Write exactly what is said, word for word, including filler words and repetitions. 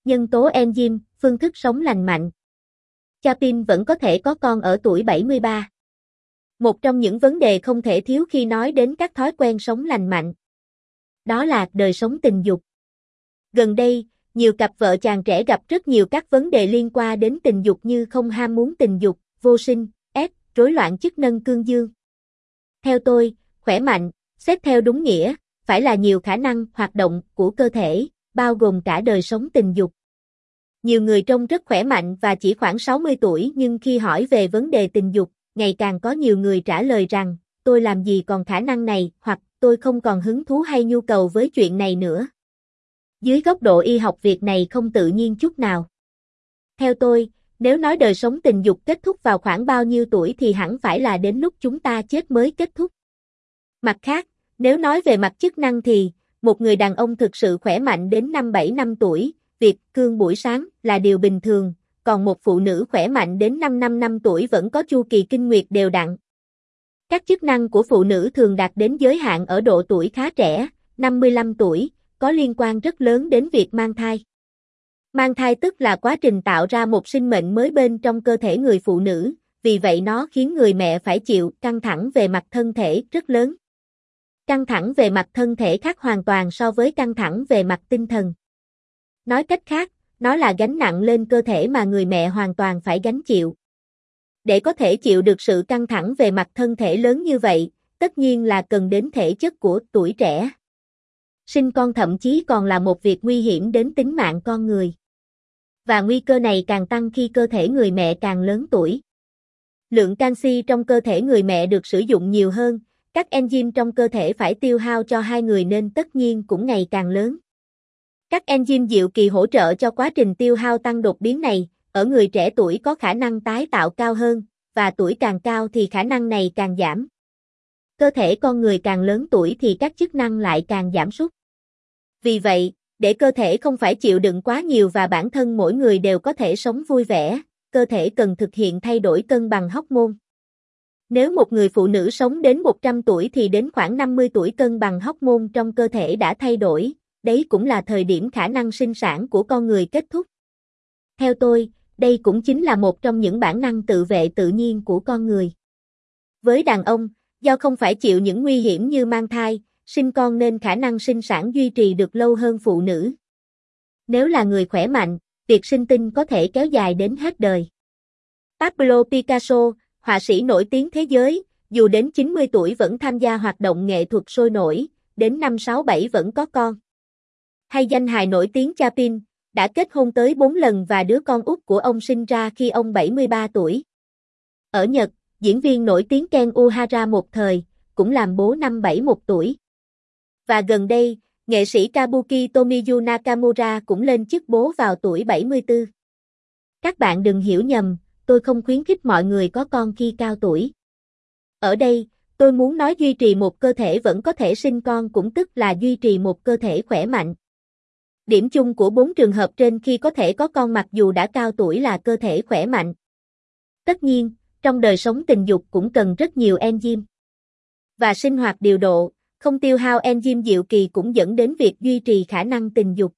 Nhân tố enzyme, phương thức sống lành mạnh. Chapin vẫn có thể có con ở tuổi bảy mươi ba. Một trong những vấn đề không thể thiếu khi nói đến các thói quen sống lành mạnh. Đó là đời sống tình dục. Gần đây, nhiều cặp vợ chàng trẻ gặp rất nhiều các vấn đề liên quan đến tình dục như không ham muốn tình dục, vô sinh, ép, rối loạn chức năng cương dương. Theo tôi, khỏe mạnh, xét theo đúng nghĩa, phải là nhiều khả năng hoạt động của cơ thể, bao gồm cả đời sống tình dục. Nhiều người trông rất khỏe mạnh và chỉ khoảng sáu mươi tuổi nhưng khi hỏi về vấn đề tình dục, ngày càng có nhiều người trả lời rằng, tôi làm gì còn khả năng này, hoặc tôi không còn hứng thú hay nhu cầu với chuyện này nữa. Dưới góc độ y học việc này không tự nhiên chút nào. Theo tôi, nếu nói đời sống tình dục kết thúc vào khoảng bao nhiêu tuổi thì hẳn phải là đến lúc chúng ta chết mới kết thúc. Mặt khác, nếu nói về mặt chức năng thì, một người đàn ông thực sự khỏe mạnh đến năm bảy năm tuổi, việc cương buổi sáng là điều bình thường, còn một phụ nữ khỏe mạnh đến năm năm năm tuổi vẫn có chu kỳ kinh nguyệt đều đặn. Các chức năng của phụ nữ thường đạt đến giới hạn ở độ tuổi khá trẻ, năm mươi lăm tuổi, có liên quan rất lớn đến việc mang thai. Mang thai tức là quá trình tạo ra một sinh mệnh mới bên trong cơ thể người phụ nữ, vì vậy nó khiến người mẹ phải chịu căng thẳng về mặt thân thể rất lớn. Căng thẳng về mặt thân thể khác hoàn toàn so với căng thẳng về mặt tinh thần. Nói cách khác, nó là gánh nặng lên cơ thể mà người mẹ hoàn toàn phải gánh chịu. Để có thể chịu được sự căng thẳng về mặt thân thể lớn như vậy, tất nhiên là cần đến thể chất của tuổi trẻ. Sinh con thậm chí còn là một việc nguy hiểm đến tính mạng con người. Và nguy cơ này càng tăng khi cơ thể người mẹ càng lớn tuổi. Lượng canxi trong cơ thể người mẹ được sử dụng nhiều hơn, các enzyme trong cơ thể phải tiêu hao cho hai người nên tất nhiên cũng ngày càng lớn. Các enzyme diệu kỳ hỗ trợ cho quá trình tiêu hao tăng đột biến này, ở người trẻ tuổi có khả năng tái tạo cao hơn, và tuổi càng cao thì khả năng này càng giảm. Cơ thể con người càng lớn tuổi thì các chức năng lại càng giảm sút. Vì vậy, để cơ thể không phải chịu đựng quá nhiều và bản thân mỗi người đều có thể sống vui vẻ, cơ thể cần thực hiện thay đổi cân bằng hormone. Nếu một người phụ nữ sống đến một trăm tuổi thì đến khoảng năm mươi tuổi cân bằng hormone trong cơ thể đã thay đổi, đấy cũng là thời điểm khả năng sinh sản của con người kết thúc. Theo tôi, đây cũng chính là một trong những bản năng tự vệ tự nhiên của con người. Với đàn ông, do không phải chịu những nguy hiểm như mang thai, sinh con nên khả năng sinh sản duy trì được lâu hơn phụ nữ. Nếu là người khỏe mạnh, việc sinh tinh có thể kéo dài đến hết đời. Pablo Picasso, họa sĩ nổi tiếng thế giới, dù đến chín mươi tuổi vẫn tham gia hoạt động nghệ thuật sôi nổi, đến năm sáu bảy vẫn có con. Hay danh hài nổi tiếng Chapin, đã kết hôn tới bốn lần và đứa con út của ông sinh ra khi ông bảy mươi ba tuổi. Ở Nhật, diễn viên nổi tiếng Ken Uhara một thời, cũng làm bố năm bảy mươi mốt tuổi. Và gần đây, nghệ sĩ Kabuki Tomiyu Nakamura cũng lên chức bố vào tuổi bảy mươi tư. Các bạn đừng hiểu nhầm, tôi không khuyến khích mọi người có con khi cao tuổi. Ở đây, tôi muốn nói duy trì một cơ thể vẫn có thể sinh con cũng tức là duy trì một cơ thể khỏe mạnh. Điểm chung của bốn trường hợp trên khi có thể có con mặc dù đã cao tuổi là cơ thể khỏe mạnh. Tất nhiên, trong đời sống tình dục cũng cần rất nhiều enzyme. Và sinh hoạt điều độ, không tiêu hao enzyme diệu kỳ cũng dẫn đến việc duy trì khả năng tình dục.